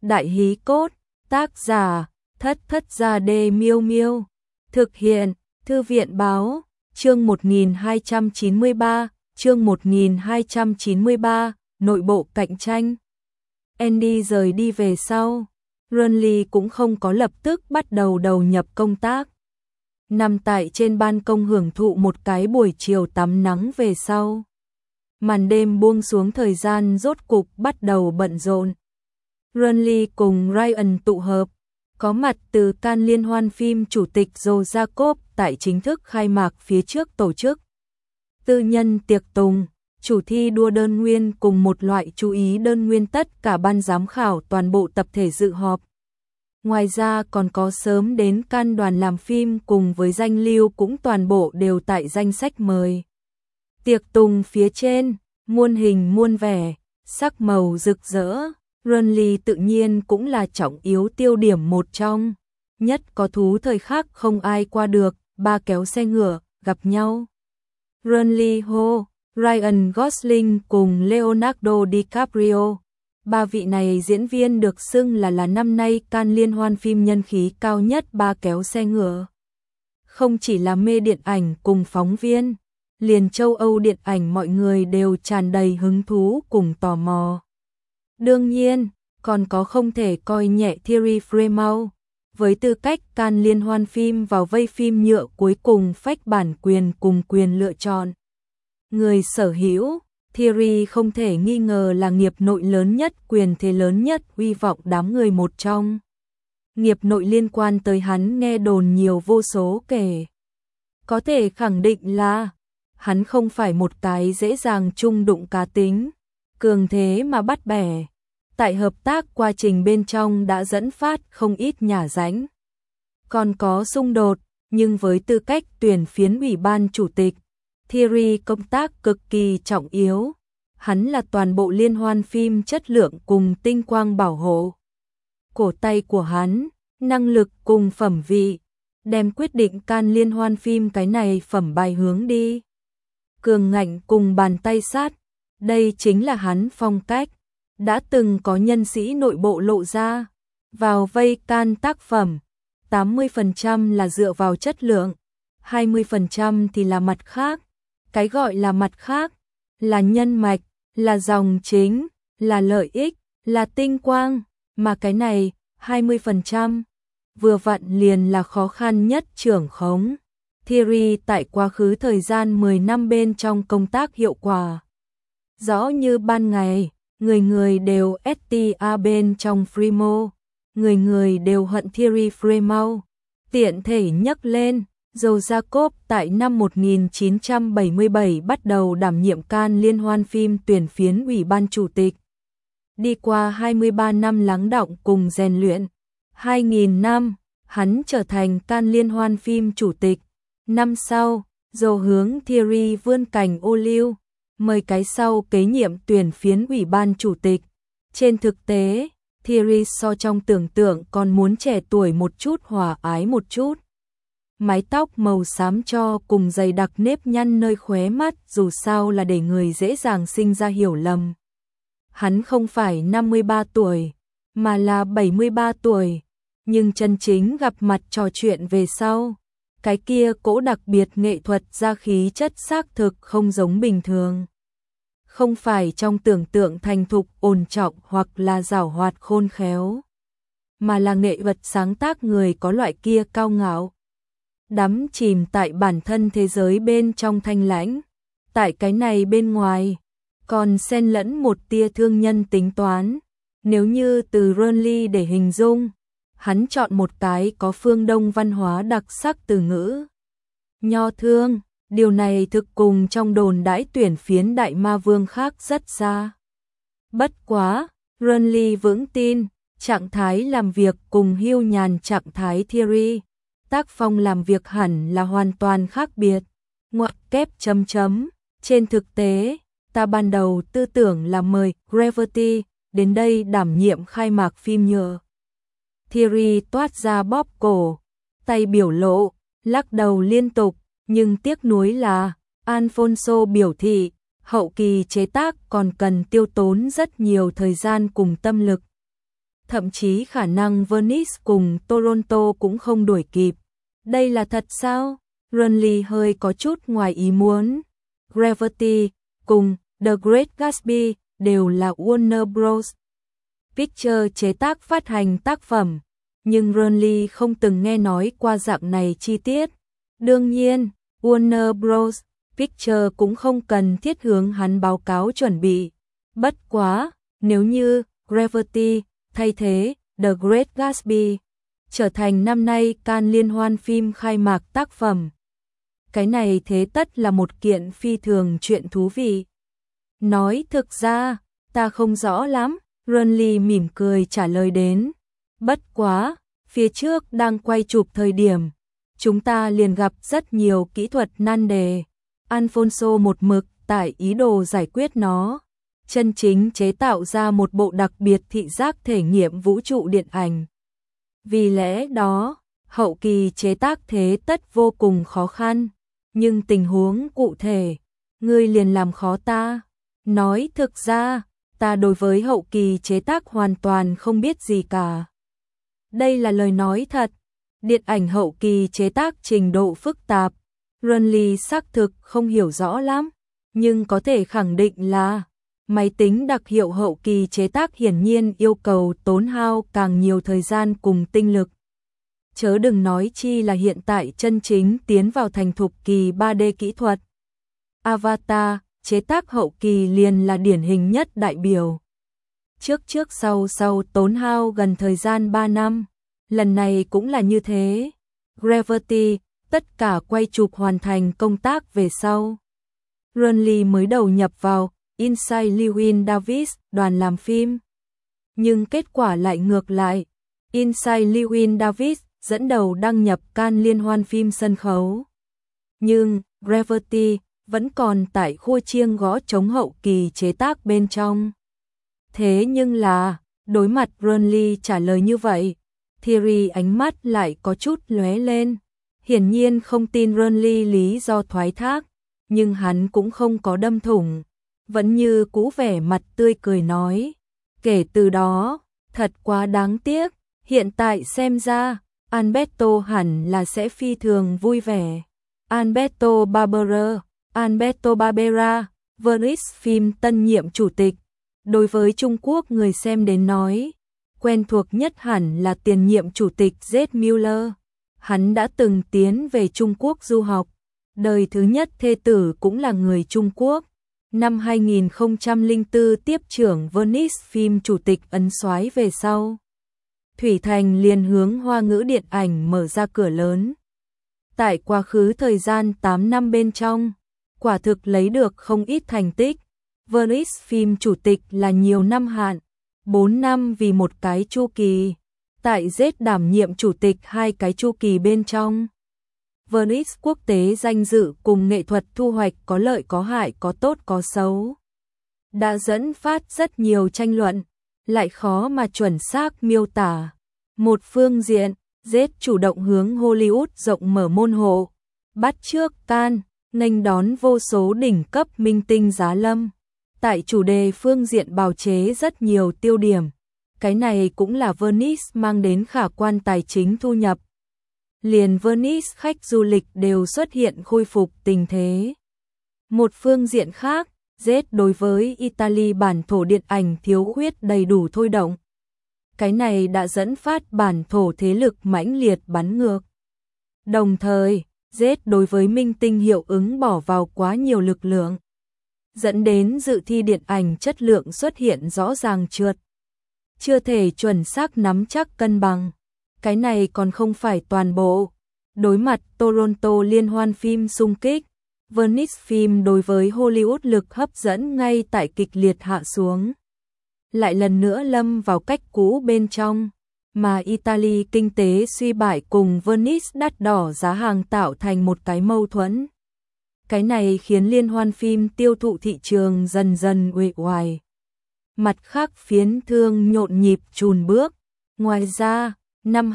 Đại hí cốt, tác giả, Thất Thất Gia Đê Miêu Miêu. Thực hiện, Thư viện báo, chương 1293, nội bộ cạnh tranh. Andy rời đi về sau, Renly cũng không có lập tức bắt đầu đầu nhập công tác. Nằm tại trên ban công hưởng thụ một cái buổi chiều tắm nắng về sau. Màn đêm buông xuống, thời gian rốt cục bắt đầu bận rộn. Renly cùng Ryan tụ hợp, có mặt từ Cannes liên hoan phim chủ tịch Joe Jacob tại chính thức khai mạc phía trước tổ chức. Tư nhân tiệc tùng, chủ thi đua đơn nguyên cùng một loại chú ý đơn nguyên, tất cả ban giám khảo toàn bộ tập thể dự họp. Ngoài ra còn có sớm đến Cannes đoàn làm phim cùng với danh lưu cũng toàn bộ đều tại danh sách mời. Tiệc tùng phía trên, muôn hình muôn vẻ, sắc màu rực rỡ, Renly tự nhiên cũng là trọng yếu tiêu điểm một trong. Nhất có thú thời khắc không ai qua được, ba kéo xe ngựa, gặp nhau. Renly hô, Ryan Gosling cùng Leonardo DiCaprio. Ba vị này diễn viên được xưng là năm nay Cannes liên hoan phim nhân khí cao nhất, ba kéo xe ngựa. Không chỉ là mê điện ảnh cùng phóng viên, liền châu Âu điện ảnh mọi người đều tràn đầy hứng thú cùng tò mò. Đương nhiên, còn có không thể coi nhẹ Thierry Frémaux, với tư cách Cannes liên hoan phim vào vây phim nhựa cuối cùng phách bản quyền cùng quyền lựa chọn. Người sở hữu, Thierry không thể nghi ngờ là nghiệp nội lớn nhất, quyền thế lớn nhất, uy vọng đám người một trong. Nghiệp nội liên quan tới hắn nghe đồn nhiều vô số kể. Có thể khẳng định là hắn không phải một cái dễ dàng chung đụng cá tính, cường thế mà bắt bẻ. Tại hợp tác quá trình bên trong đã dẫn phát không ít nhả ránh. Còn có xung đột, nhưng với tư cách tuyển phiến ủy ban chủ tịch, Thierry công tác cực kỳ trọng yếu. Hắn là toàn bộ liên hoan phim chất lượng cùng tinh quang bảo hộ. Cổ tay của hắn, năng lực cùng phẩm vị, đem quyết định Cannes liên hoan phim cái này phẩm bài hướng đi. Cường ngạnh cùng bàn tay sát, đây chính là hắn phong cách. Đã từng có nhân sĩ nội bộ lộ ra, vào vây Cannes tác phẩm, 80% là dựa vào chất lượng, 20% thì là mặt khác. Cái gọi là mặt khác, là nhân mạch, là dòng chính, là lợi ích, là tinh quang, mà cái này, 20%, vừa vặn liền là khó khăn nhất trưởng khống. Thierry tại quá khứ thời gian 10 năm bên trong công tác hiệu quả. Rõ như ban ngày, người người đều STA bên trong Frémaux, người người đều hận Thierry Frémaux. Tiện thể nhắc lên, Joe Jacob tại năm 1977 bắt đầu đảm nhiệm Cannes liên hoan phim tuyển phiến ủy ban chủ tịch. Đi qua 23 năm lắng đọng cùng rèn luyện, 2000 năm, hắn trở thành Cannes liên hoan phim chủ tịch. Năm sau, Joe hướng Thierry vươn cành ô liu, mời cái sau kế nhiệm tuyển phiến ủy ban chủ tịch. Trên thực tế, Thierry so trong tưởng tượng còn muốn trẻ tuổi một chút, hòa ái một chút. Mái tóc màu xám cho cùng dày đặc nếp nhăn nơi khóe mắt, dù sao là để người dễ dàng sinh ra hiểu lầm. Hắn không phải 53 tuổi, mà là 73 tuổi, nhưng chân chính gặp mặt trò chuyện về sau, cái kia cỗ đặc biệt nghệ thuật ra khí chất xác thực không giống bình thường. Không phải trong tưởng tượng thành thục ổn trọng hoặc là giảo hoạt khôn khéo, mà là nghệ thuật sáng tác người có loại kia cao ngạo. Đắm chìm tại bản thân thế giới bên trong thanh lãnh, tại cái này bên ngoài, còn xen lẫn một tia thương nhân tính toán. Nếu như từ Renly để hình dung, hắn chọn một cái có phương Đông văn hóa đặc sắc từ ngữ. Nho thương, điều này thực cùng trong đồn đãi tuyển phiến đại ma vương khác rất xa. Bất quá, Renly vững tin, trạng thái làm việc cùng hiu nhàn trạng thái Thierry. Tác phong làm việc hẳn là hoàn toàn khác biệt. Ngoặc kép chấm chấm. Trên thực tế, ta ban đầu tư tưởng là mời Gravity đến đây đảm nhiệm khai mạc phim nhựa. Thierry toát ra bóp cổ, tay biểu lộ, lắc đầu liên tục, nhưng tiếc nuối là Alfonso biểu thị hậu kỳ chế tác còn cần tiêu tốn rất nhiều thời gian cùng tâm lực. thậm chí khả năng Venice cùng Toronto cũng không đuổi kịp. Đây là thật sao? Runley hơi có chút ngoài ý muốn. Gravity cùng The Great Gatsby đều là Warner Bros. Pictures chế tác phát hành tác phẩm, nhưng Runley không từng nghe nói qua dạng này chi tiết. Đương nhiên, Warner Bros. Pictures cũng không cần thiết hướng hắn báo cáo chuẩn bị. Bất quá, nếu như Gravity thay thế The Great Gatsby trở thành năm nay Cannes liên hoan phim khai mạc tác phẩm, cái này thế tất là một kiện phi thường chuyện thú vị. Nói thực ra, ta không rõ lắm, Runley mỉm cười trả lời đến. Bất quá, phía trước đang quay chụp thời điểm, chúng ta liền gặp rất nhiều kỹ thuật nan đề. Alfonso một mực tại ý đồ giải quyết nó, chân chính chế tạo ra một bộ đặc biệt thị giác thể nghiệm vũ trụ điện ảnh. Vì lẽ đó, hậu kỳ chế tác thế tất vô cùng khó khăn, nhưng tình huống cụ thể, ngươi liền làm khó ta. Nói thực ra, ta đối với hậu kỳ chế tác hoàn toàn không biết gì cả. Đây là lời nói thật, điện ảnh hậu kỳ chế tác trình độ phức tạp, Runley xác thực không hiểu rõ lắm, nhưng có thể khẳng định là máy tính đặc hiệu hậu kỳ chế tác hiển nhiên yêu cầu tốn hao càng nhiều thời gian cùng tinh lực. Chớ đừng nói chi là hiện tại chân chính tiến vào thành thục kỳ 3D kỹ thuật. Avatar, chế tác hậu kỳ liền là điển hình nhất đại biểu. Trước sau tốn hao gần thời gian 3 năm, lần này cũng là như thế. Gravity, tất cả quay chụp hoàn thành công tác về sau. Runley mới đầu nhập vào Inside Llewyn Davis đoàn làm phim. Nhưng kết quả lại ngược lại. Inside Llewyn Davis dẫn đầu đăng nhập Cannes liên hoan phim sân khấu. Nhưng Gravity vẫn còn tại khua chiêng gõ trống hậu kỳ chế tác bên trong. Thế nhưng là, đối mặt Runley trả lời như vậy, Thierry ánh mắt lại có chút lóe lên. Hiển nhiên không tin Runley lý do thoái thác, nhưng hắn cũng không có đâm thủng, vẫn như cũ vẻ mặt tươi cười nói. Kể từ đó, thật quá đáng tiếc, hiện tại xem ra, Alberto hẳn là sẽ phi thường vui vẻ. Alberto Barbera, Venice phim tân nhiệm chủ tịch. Đối với Trung Quốc người xem đến nói, quen thuộc nhất hẳn là tiền nhiệm chủ tịch Z Miller. Hắn đã từng tiến về Trung Quốc du học, đời thứ nhất thê tử cũng là người Trung Quốc. Năm 2004 tiếp trưởng Venice phim chủ tịch ấn soái về sau. Thủy Thành liền hướng Hoa ngữ điện ảnh mở ra cửa lớn. Tại quá khứ thời gian 8 năm bên trong, quả thực lấy được không ít thành tích. Venice phim chủ tịch là nhiều năm hạn, 4 năm vì một cái chu kỳ. Tại Z đảm nhiệm chủ tịch 2 cái chu kỳ bên trong. Venice quốc tế danh dự cùng nghệ thuật thu hoạch có lợi có hại có tốt có xấu. Đã dẫn phát rất nhiều tranh luận, lại khó mà chuẩn xác miêu tả. Một phương diện, Z chủ động hướng Hollywood rộng mở môn hộ, bắt chước Cannes, nghênh đón vô số đỉnh cấp minh tinh giá lâm. Tại chủ đề phương diện bào chế rất nhiều tiêu điểm. Cái này cũng là Venice mang đến khả quan tài chính thu nhập. Liền Venice khách du lịch đều xuất hiện khôi phục tình thế. Một phương diện khác, Z đối với Italy bản thổ điện ảnh thiếu khuyết đầy đủ thôi động. Cái này đã dẫn phát bản thổ thế lực mãnh liệt bắn ngược. Đồng thời, Z đối với minh tinh hiệu ứng bỏ vào quá nhiều lực lượng, dẫn đến dự thi điện ảnh chất lượng xuất hiện rõ ràng trượt. Chưa thể chuẩn xác nắm chắc cân bằng. Cái này còn không phải toàn bộ. Đối mặt Toronto liên hoan phim xung kích, Venice phim đối với Hollywood lực hấp dẫn ngay tại kịch liệt hạ xuống. Lại lần nữa lâm vào cách cũ bên trong, mà Italy kinh tế suy bại cùng Venice đắt đỏ giá hàng tạo thành một cái mâu thuẫn. Cái này khiến liên hoan phim tiêu thụ thị trường dần dần uể oải. Mặt khác phiến thương nhộn nhịp chùn bước. Ngoài ra, năm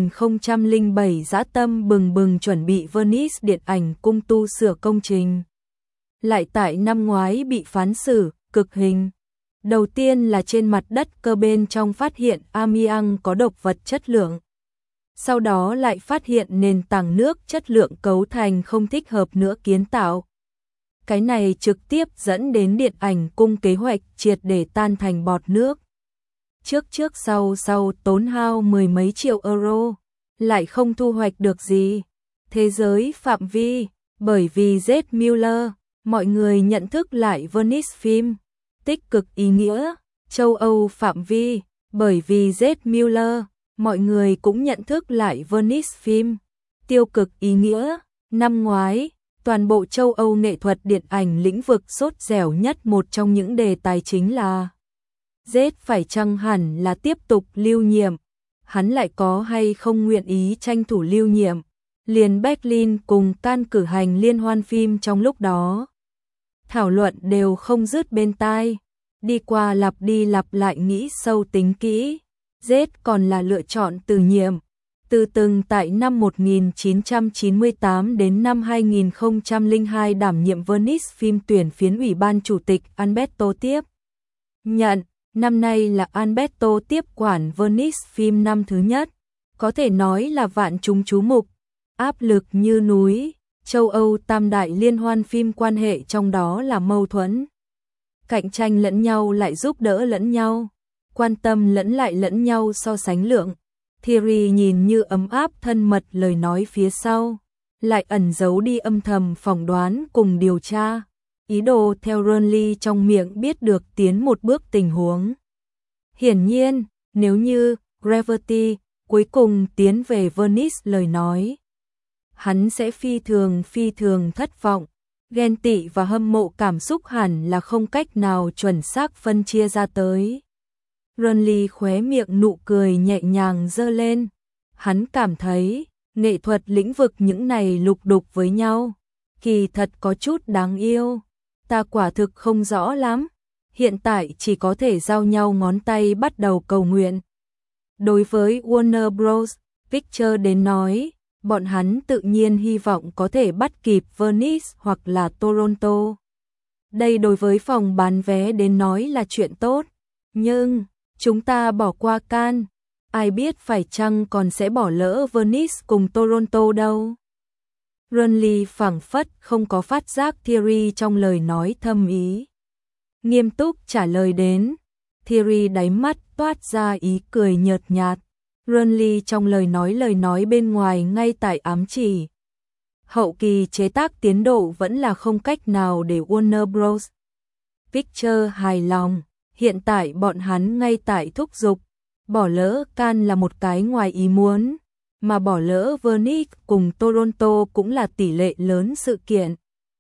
2007 dã tâm bừng bừng chuẩn bị Venice điện ảnh cung tu sửa công trình. Lại tại năm ngoái bị phán xử, cực hình. Đầu tiên là trên mặt đất cơ bên trong phát hiện amiang có độc vật chất lượng. Sau đó lại phát hiện nền tảng nước chất lượng cấu thành không thích hợp nữa kiến tạo. Cái này trực tiếp dẫn đến điện ảnh cung kế hoạch triệt để tan thành bọt nước. Trước sau tốn hao mười mấy triệu euro, lại không thu hoạch được gì. Thế giới phạm vi, bởi vì Z Miller, mọi người nhận thức lại Venice Film, tích cực ý nghĩa. Châu Âu phạm vi, bởi vì Z Miller, mọi người cũng nhận thức lại Venice Film, tiêu cực ý nghĩa. Năm ngoái, toàn bộ châu Âu nghệ thuật điện ảnh lĩnh vực sốt dẻo nhất, một trong những đề tài chính là Z phải chăng hẳn là tiếp tục lưu nhiệm, hắn lại có hay không nguyện ý tranh thủ lưu nhiệm. Liền Berlin cùng Cannes cử hành liên hoan phim trong lúc đó. Thảo luận đều không dứt bên tai, đi lặp lại nghĩ sâu tính kỹ. Z còn là lựa chọn từ nhiệm. Từ từng tại năm 1998 đến năm 2002 đảm nhiệm Venice Film tuyển phiến ủy ban chủ tịch Alberto tiếp nhận. Năm nay là Alberto tiếp quản Venice Film năm thứ nhất, có thể nói là vạn chúng chú mục, áp lực như núi. Châu Âu tam đại liên hoan phim quan hệ trong đó là mâu thuẫn, cạnh tranh lẫn nhau lại giúp đỡ lẫn nhau, quan tâm lẫn nhau so sánh lượng. Thierry nhìn như ấm áp thân mật, lời nói phía sau lại ẩn giấu đi âm thầm phỏng đoán cùng điều tra, ý đồ theo Rönli trong miệng biết được tiến một bước tình huống. Hiển nhiên, nếu như Gravity cuối cùng tiến về Venice lời nói, hắn sẽ phi thường thất vọng, ghen tị và hâm mộ cảm xúc hẳn là không cách nào chuẩn xác phân chia ra tới. Rönli khóe miệng nụ cười nhẹ nhàng giơ lên, hắn cảm thấy nghệ thuật lĩnh vực những này lục đục với nhau, kỳ thật có chút đáng yêu. Ta quả thực không rõ lắm, hiện tại chỉ có thể giao nhau ngón tay bắt đầu cầu nguyện. Đối với Warner Bros. Pictures đến nói, bọn hắn tự nhiên hy vọng có thể bắt kịp Venice hoặc là Toronto. Đây đối với phòng bán vé đến nói là chuyện tốt, nhưng chúng ta bỏ qua Cannes, ai biết phải chăng còn sẽ bỏ lỡ Venice cùng Toronto đâu. Rönli phảng phất không có phát giác Thierry trong lời nói thâm ý, nghiêm túc trả lời đến. Thierry đáy mắt toát ra ý cười nhợt nhạt. Rönli trong lời nói bên ngoài ngay tại ám chỉ hậu kỳ chế tác tiến độ vẫn là không cách nào để Warner Bros. Pictures hài lòng. Hiện tại bọn hắn ngay tại thúc giục, bỏ lỡ Cannes là một cái ngoài ý muốn, mà bỏ lỡ Venice cùng Toronto cũng là tỷ lệ lớn sự kiện.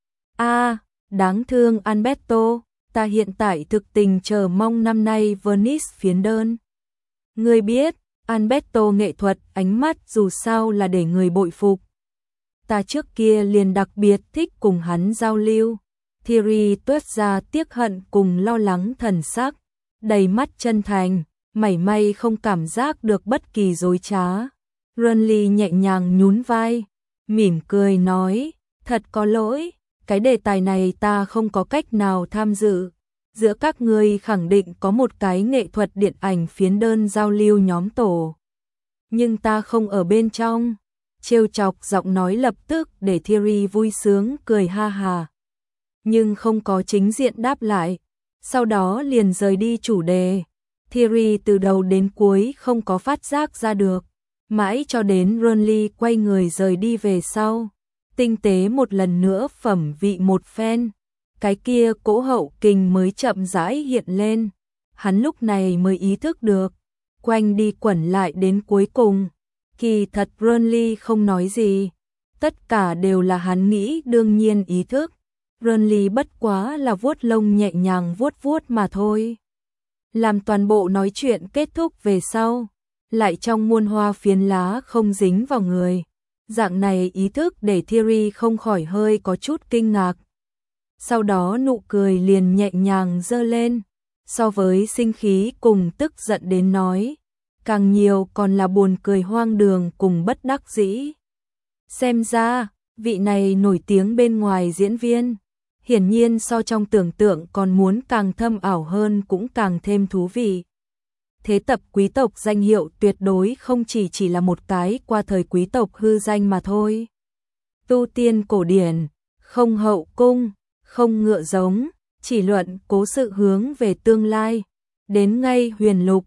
Đáng thương Alberto, ta hiện tại thực tình chờ mong năm nay Venice phiến đơn. Ngươi biết, Alberto nghệ thuật ánh mắt dù sao là để người bội phục. Ta trước kia liền đặc biệt thích cùng hắn giao lưu. Thierry toát ra tiếc hận cùng lo lắng thần sắc, đầy mắt chân thành, mảy may không cảm giác được bất kỳ dối trá. Rönli nhẹ nhàng nhún vai, mỉm cười nói, thật có lỗi, cái đề tài này ta không có cách nào tham dự. Giữa các ngươi khẳng định có một cái nghệ thuật điện ảnh phiến đơn giao lưu nhóm tổ, nhưng ta không ở bên trong. Trêu chọc giọng nói lập tức để Thierry vui sướng cười ha hà, nhưng không có chính diện đáp lại, sau đó liền rời đi chủ đề. Thierry từ đầu đến cuối không có phát giác ra được, mãi cho đến Rönli quay người rời đi về sau, tinh tế một lần nữa phẩm vị một phen, cái kia cỗ hậu kình mới chậm rãi hiện lên. Hắn lúc này mới ý thức được, quanh đi quẩn lại đến cuối cùng, kỳ thật Rönli không nói gì, tất cả đều là hắn nghĩ đương nhiên ý thức. Rönli bất quá là vuốt lông nhẹ nhàng vuốt mà thôi. Làm toàn bộ nói chuyện kết thúc về sau, lại trong muôn hoa phiến lá không dính vào người. Dạng này ý thức để Thierry không khỏi hơi có chút kinh ngạc. Sau đó nụ cười liền nhẹ nhàng giơ lên, so với sinh khí cùng tức giận đến nói, càng nhiều còn là buồn cười hoang đường cùng bất đắc dĩ. Xem ra, vị này nổi tiếng bên ngoài diễn viên, hiển nhiên so trong tưởng tượng còn muốn càng thâm ảo hơn cũng càng thêm thú vị. Thế tập quý tộc danh hiệu tuyệt đối không chỉ là một cái qua thời quý tộc hư danh mà thôi. Tu tiên cổ điển, không hậu cung, không ngựa giống, chỉ luận cố sự hướng về tương lai. Đến ngay huyền lục,